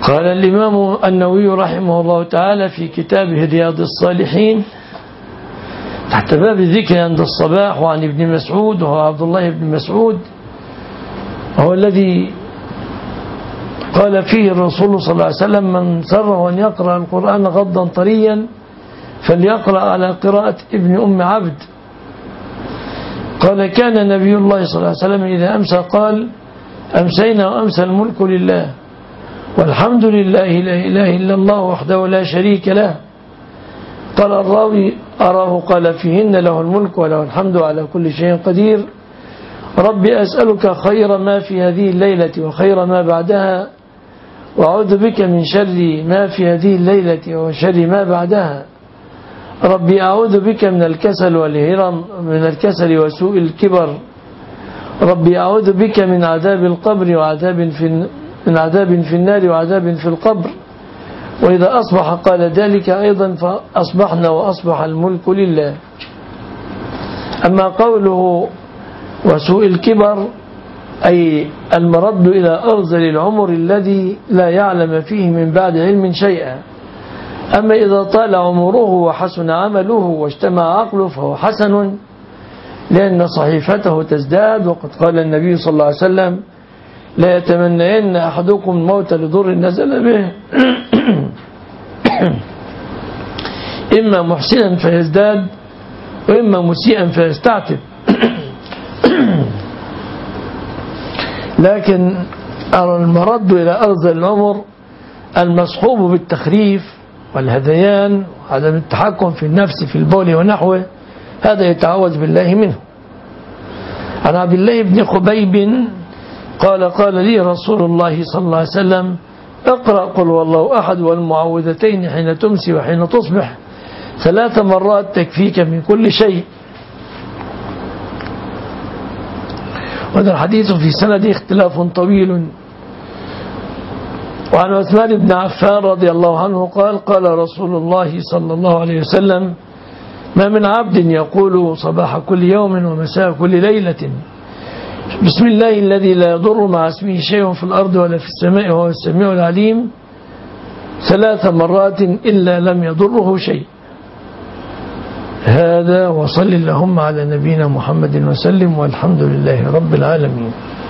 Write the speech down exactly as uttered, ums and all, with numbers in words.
قال الإمام النووي رحمه الله تعالى في كتابه رياض الصالحين تحت باب الذكر عند الصباح وعن ابن مسعود، وهو عبد الله بن مسعود، وهو الذي قال فيه الرسول صلى الله عليه وسلم: من سره أن يقرأ القرآن غضا طريا فليقرأ على قراءة ابن أم عبد. قال: كان نبي الله صلى الله عليه وسلم إذا أمسى قال: أمسينا وأمسى الملك لله والحمد لله لا إله إلا الله وحده لا شريك له. قال الراوي: أراه قال فيهن له الملك وله الحمد على كل شيء قدير. ربي أسألك خير ما في هذه الليلة وخير ما بعدها، وأعوذ بك من شر ما في هذه الليلة وشر ما بعدها. ربي أعوذ بك من الكسل والهرم، من الكسل وسوء الكبر. ربي أعوذ بك من عذاب القبر وعذاب في من عذاب في النار وعذاب في القبر. وإذا أصبح قال ذلك أيضا، فأصبحنا وأصبح الملك لله. أما قوله وسوء الكبر أي المرد إلى أرذل العمر الذي لا يعلم فيه من بعد علم شيئا. أما إذا طال عمره وحسن عمله واجتمع عقله فهو حسن، لأن صحيفته تزداد. وقد قال النبي صلى الله عليه وسلم: لا يتمنين أحدكم الموت لضر نزل به إما محسنا فيزداد وإما مسيئا فيستعتب. لكن المرد إلى أرض العمر المصحوب بالتخريف والهذيان وعدم التحكم في النفس في البول ونحوه، هذا يتعوذ بالله منه. عن عبد الله بن خبيب قال: قال لي رسول الله صلى الله عليه وسلم: اقرأ قل والله أحد والمعوذتين حين تمسي وحين تصبح ثلاث مرات تكفيك من كل شيء. وهذا الحديث في سند اختلاف طويل. وعن عثمان بن عفان رضي الله عنه قال: قال رسول الله صلى الله عليه وسلم: ما من عبد يقول صباح كل يوم ومساء كل ليلة بسم الله الذي لا يضر مع اسمه شيء في الأرض ولا في السماء وهو السميع العليم ثلاث مرات إلا لم يضره شيء. هذا، وصل اللهم على نبينا محمد وسلم، والحمد لله رب العالمين.